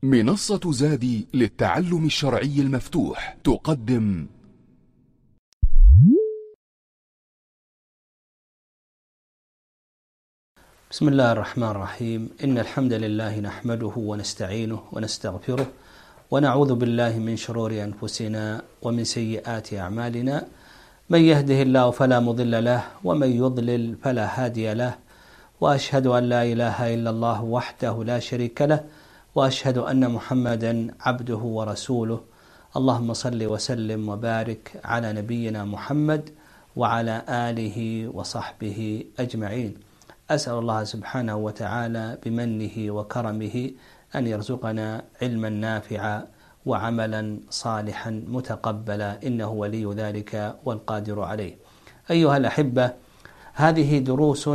منصة زادي للتعلم الشرعي المفتوح تقدم بسم الله الرحمن الرحيم. إن الحمد لله نحمده ونستعينه ونستغفره ونعوذ بالله من شرور أنفسنا ومن سيئات أعمالنا. من يهده الله فلا مضل له ومن يضلل فلا هادي له، وأشهد أن لا إله إلا الله وحده لا شريك له، وأشهد أن محمدا عبده ورسوله. اللهم صل وسلم وبارك على نبينا محمد وعلى آله وصحبه أجمعين. أسأل الله سبحانه وتعالى بمنه وكرمه أن يرزقنا علما نافعا وعملا صالحا متقبلا، إنه ولي ذلك والقادر عليه. أيها الأحبة، هذه دروس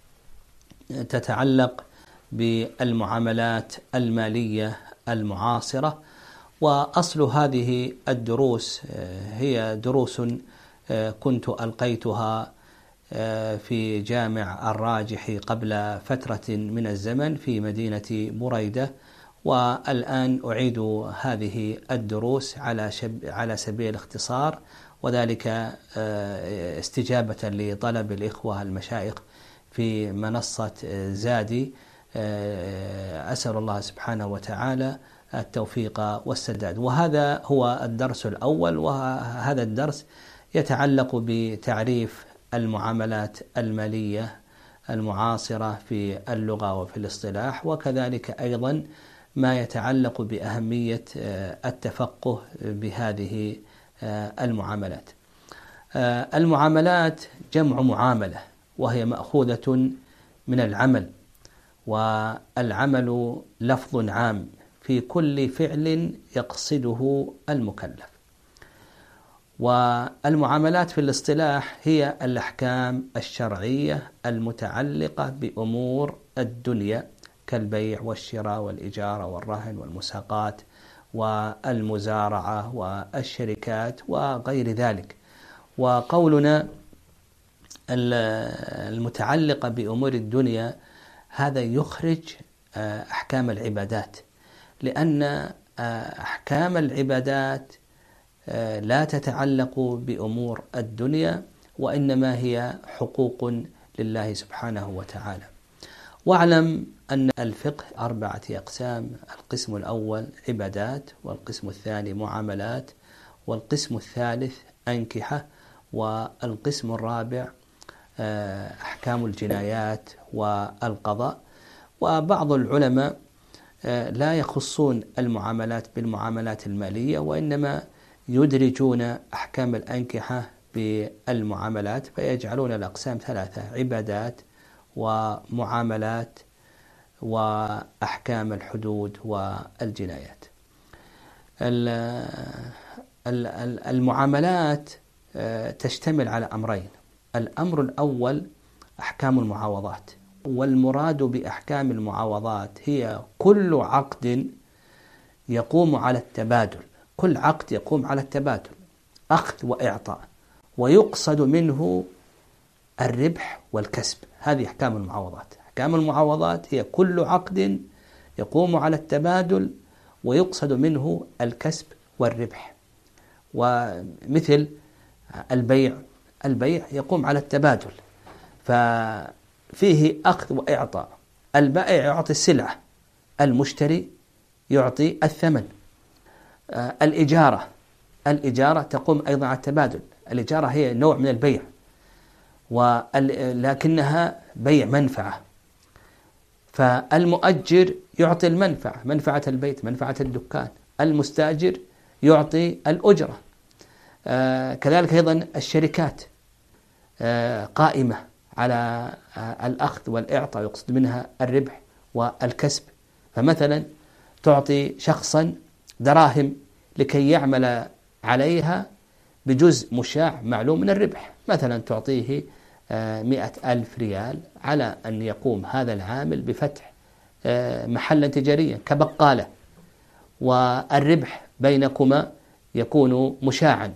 تتعلق بالمعاملات المالية المعاصرة، وأصل هذه الدروس هي دروس كنت ألقيتها في جامع الراجح قبل فترة من الزمن في مدينة بريدة، والآن أعيد هذه الدروس على سبيل الاختصار، وذلك استجابة لطلب الإخوة المشايخ في منصة زادي. أسأل الله سبحانه وتعالى التوفيق والسداد. وهذا هو الدرس الأول، وهذا الدرس يتعلق بتعريف المعاملات المالية المعاصرة في اللغة وفي الاصطلاح، وكذلك أيضا ما يتعلق بأهمية التفقه بهذه المعاملات. المعاملات جمع معاملة، وهي مأخوذة من العمل، والعمل لفظ عام في كل فعل يقصده المكلف. والمعاملات في الاصطلاح هي الأحكام الشرعية المتعلقة بأمور الدنيا كالبيع والشراء والإجارة والرهن والمساقات والمزارعة والشركات وغير ذلك. وقولنا المتعلقة بأمور الدنيا هذا يخرج أحكام العبادات، لأن أحكام العبادات لا تتعلق بأمور الدنيا، وإنما هي حقوق لله سبحانه وتعالى. واعلم أن الفقه 4 أقسام: القسم الأول عبادات، والقسم الثاني معاملات، والقسم الثالث أنكحة، والقسم الرابع أحكام الجنايات والقضاء. وبعض العلماء لا يخصون المعاملات بالمعاملات المالية، وإنما يدرجون أحكام الأنكحة بالمعاملات، فيجعلون الأقسام 3: عبادات ومعاملات وأحكام الحدود والجنايات. المعاملات تشتمل على أمرين: الأمر الأول أحكام المعاوضات، والمراد بأحكام المعاوضات هي كل عقد يقوم على التبادل، كل عقد يقوم على التبادل، أخذ وإعطاء، ويقصد منه الربح والكسب. هذه أحكام المعاوضات. أحكام المعاوضات هي كل عقد يقوم على التبادل ويقصد منه الكسب والربح. ومثل البيع يقوم على التبادل، ففيه أخذ وإعطاء. البائع يعطي السلعة، المشتري يعطي الثمن. الإجارة تقوم أيضا على التبادل. الإجارة هي نوع من البيع، لكنها بيع منفعة، فالمؤجر يعطي المنفعة، منفعة البيت، منفعة الدكان. المستأجر يعطي الأجرة. كذلك أيضا الشركات قائمة على الأخذ والإعطاء، يقصد منها الربح والكسب. فمثلا تعطي شخصا دراهم لكي يعمل عليها بجزء مشاع معلوم من الربح، مثلا تعطيه 100,000 ريال على أن يقوم هذا العامل بفتح محلا تجاريا كبقالة، والربح بينكما يكون مشاعا،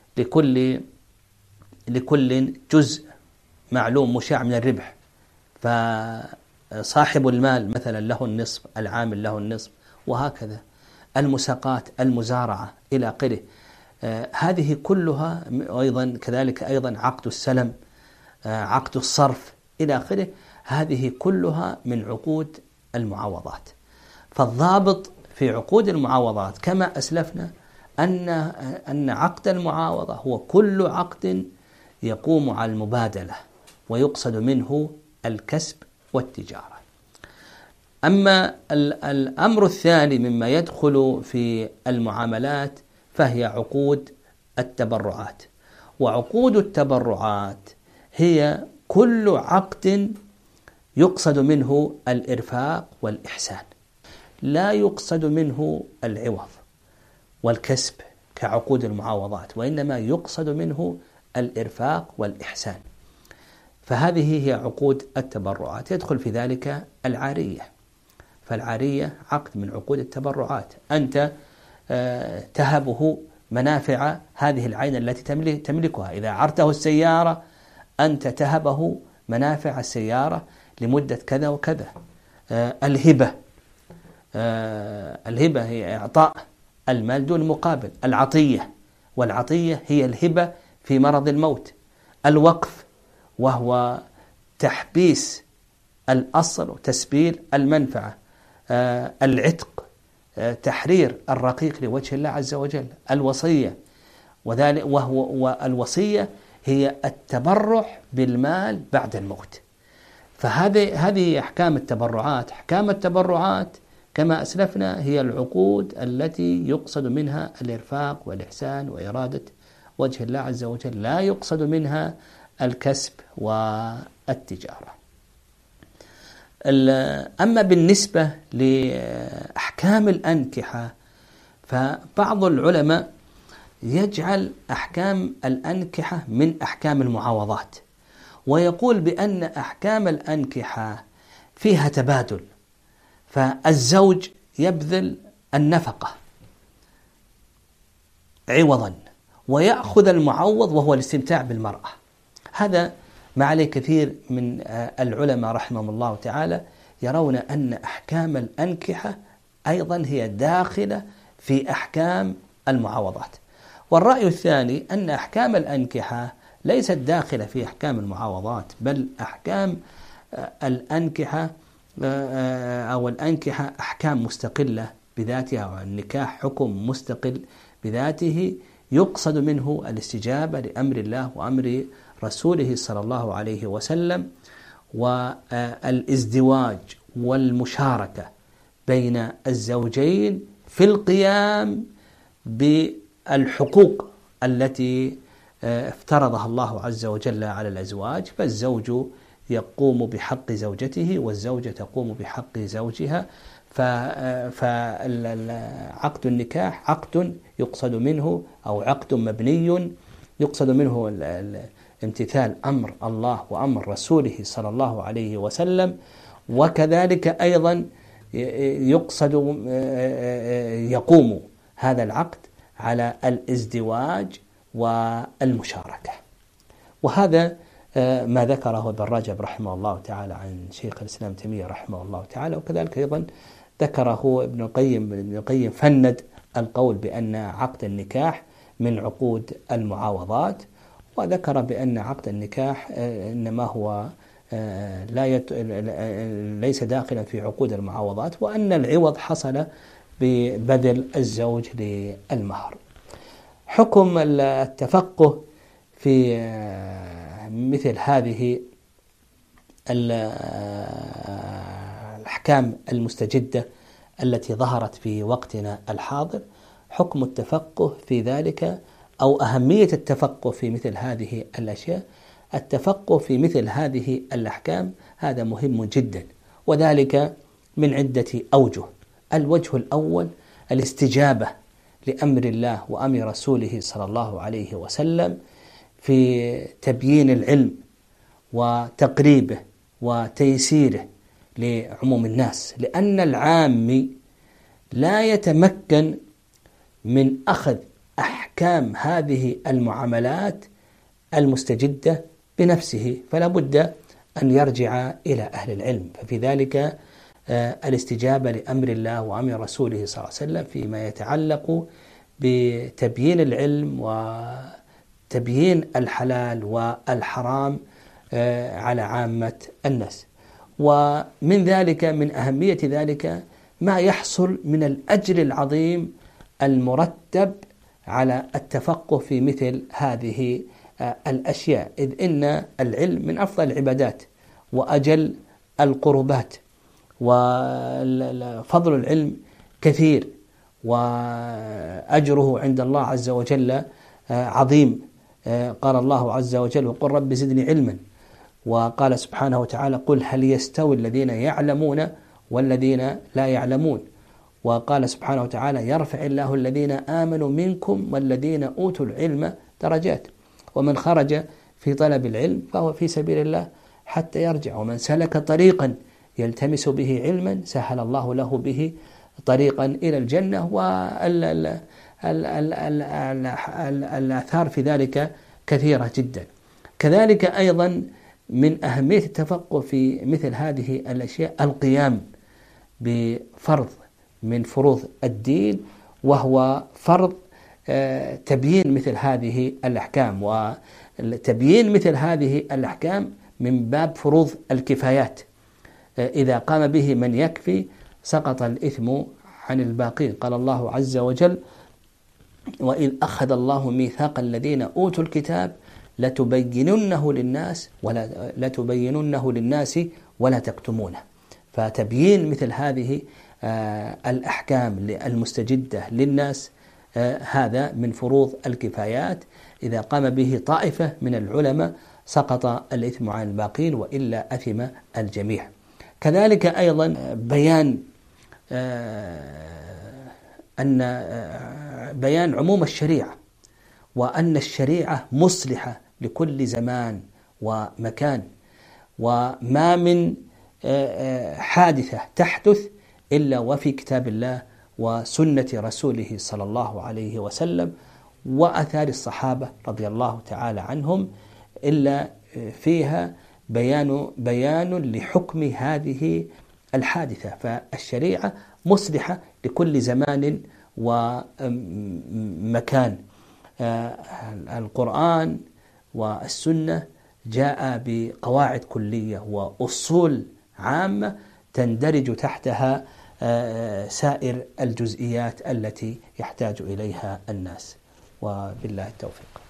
لكل جزء معلوم مشاع من الربح. فصاحب المال مثلا له النصف، العامل له النصف، وهكذا المساقات، المزارعة إلى آخره. هذه كلها أيضا كذلك أيضا عقد السلم، عقد الصرف إلى آخره، هذه كلها من عقود المعاوضات. فالضابط في عقود المعاوضات كما أسلفنا أن عقد المعاوضة هو كل عقد يقوم على المبادلة ويقصد منه الكسب والتجارة. أما الأمر الثاني مما يدخل في المعاملات فهي عقود التبرعات. وعقود التبرعات هي كل عقد يقصد منه الإرفاق والإحسان، لا يقصد منه العوض والكسب كعقود المعاوضات، وإنما يقصد منه الإرفاق والإحسان. فهذه هي عقود التبرعات. يدخل في ذلك العارية، فالعارية عقد من عقود التبرعات، أنت تهبه منافع هذه العين التي تملكها. إذا عرته السيارة أنت تهبه منافع السيارة لمدة كذا وكذا. الهبة هي إعطاء المال دون مقابل. العطية، والعطية هي الهبة في مرض الموت. الوقف وهو تحبيس الأصل وتسبيل المنفعة. العتق تحرير الرقيق لوجه الله عز وجل. الوصية، والوصية هي التبرع بالمال بعد الموت. فهذه أحكام التبرعات. أحكام التبرعات كما أسلفنا هي العقود التي يقصد منها الإرفاق والإحسان وإرادة وجه الله عز وجل، لا يقصد منها الكسب والتجارة. أما بالنسبة لأحكام الأنكحة فبعض العلماء يجعل أحكام الأنكحة من أحكام المعاوضات، ويقول بأن أحكام الأنكحة فيها تبادل، فالزوج يبذل النفقة عوضا ويأخذ المعوض وهو الاستمتاع بالمرأة. هذا ما عليه كثير من العلماء رحمهم الله تعالى يرون أن أحكام الأنكحة أيضا هي داخلة في أحكام المعاوضات. والرأي الثاني أن أحكام الأنكحة ليست داخلة في أحكام المعاوضات، بل أحكام الأنكحة أو الأنكحة أحكام مستقلة بذاتها، والنكاح حكم مستقل بذاته يقصد منه الاستجابة لأمر الله وأمر رسوله صلى الله عليه وسلم، والازدواج والمشاركة بين الزوجين في القيام بالحقوق التي افترضها الله عز وجل على الأزواج. فالزوج يقوم بحق زوجته والزوجة تقوم بحق زوجها. فعقد النكاح عقد يقصد منه أو عقد مبني يقصد منه امتثال أمر الله وأمر رسوله صلى الله عليه وسلم، وكذلك أيضا يقوم هذا العقد على الازدواج والمشاركة. وهذا ما ذكره ابن رجب رحمه الله تعالى عن شيخ الإسلام تيمية رحمه الله تعالى، وكذلك أيضا ذكره ابن القيم فند القول بأن عقد النكاح من عقود المعاوضات، وذكر بأن عقد النكاح إنما هو ليس داخلا في عقود المعاوضات، وأن العوض حصل ببذل الزوج للمهر. حكم التفقه في مثل هذه الأحكام المستجدة التي ظهرت في وقتنا الحاضر، حكم التفقه في ذلك أو أهمية التفقه في مثل هذه الأشياء. التفقه في مثل هذه الأحكام هذا مهم جدا، وذلك من عدة أوجه. الوجه الأول الاستجابة لأمر الله وأمر رسوله صلى الله عليه وسلم في تبيين العلم وتقريبه وتيسيره لعموم الناس، لأن العام لا يتمكن من أخذ أحكام هذه المعاملات المستجدة بنفسه، فلا بد أن يرجع إلى أهل العلم. ففي ذلك الاستجابة لأمر الله وأمر رسوله صلى الله عليه وسلم فيما يتعلق بتبيين العلم وتبيين الحلال والحرام على عامة الناس. ومن ذلك، من أهمية ذلك، ما يحصل من الأجر العظيم المرتب على التفقه في مثل هذه الأشياء، إذ إن العلم من أفضل العبادات وأجل القربات، وفضل العلم كثير وأجره عند الله عز وجل عظيم. قال الله عز وجل: وقل رب زدني علما. وقال سبحانه وتعالى: قل هل يستوي الذين يعلمون والذين لا يعلمون. وقال سبحانه وتعالى: يرفع الله الذين آمنوا منكم والذين أوتوا العلم درجات، ومن خرج في طلب العلم فهو في سبيل الله حتى يرجع، ومن سلك طريقا يلتمس به علما سهل الله له به طريقا إلى الجنة. والآثار في ذلك كثيرة جدا. كذلك أيضا من أهمية التفقه في مثل هذه الأشياء القيام بفرض من فروض الدين، وهو فرض تبيين مثل هذه الأحكام. وتبيين مثل هذه الأحكام من باب فروض الكفايات، إذا قام به من يكفي سقط الإثم عن الباقين. قال الله عز وجل: وإذ أخذ الله ميثاق الذين أوتوا الكتاب لتبيننه للناس ولا تكتمونه. فتبيين مثل هذه الأحكام المستجدة للناس هذا من فروض الكفايات، إذا قام به طائفة من العلماء سقط الإثم عن الباقين، وإلا أثم الجميع. كذلك أيضا بيان عموم الشريعة، وأن الشريعة مصلحة لكل زمان ومكان، وما من حادثة تحدث إلا وفي كتاب الله وسنة رسوله صلى الله عليه وسلم وأثار الصحابة رضي الله تعالى عنهم، إلا فيها بيان لحكم هذه الحادثة. فالشريعة مصلحة لكل زمان ومكان. القرآن والسنة جاء بقواعد كلية وأصول عامة تندرج تحتها سائر الجزئيات التي يحتاج إليها الناس، وبالله التوفيق.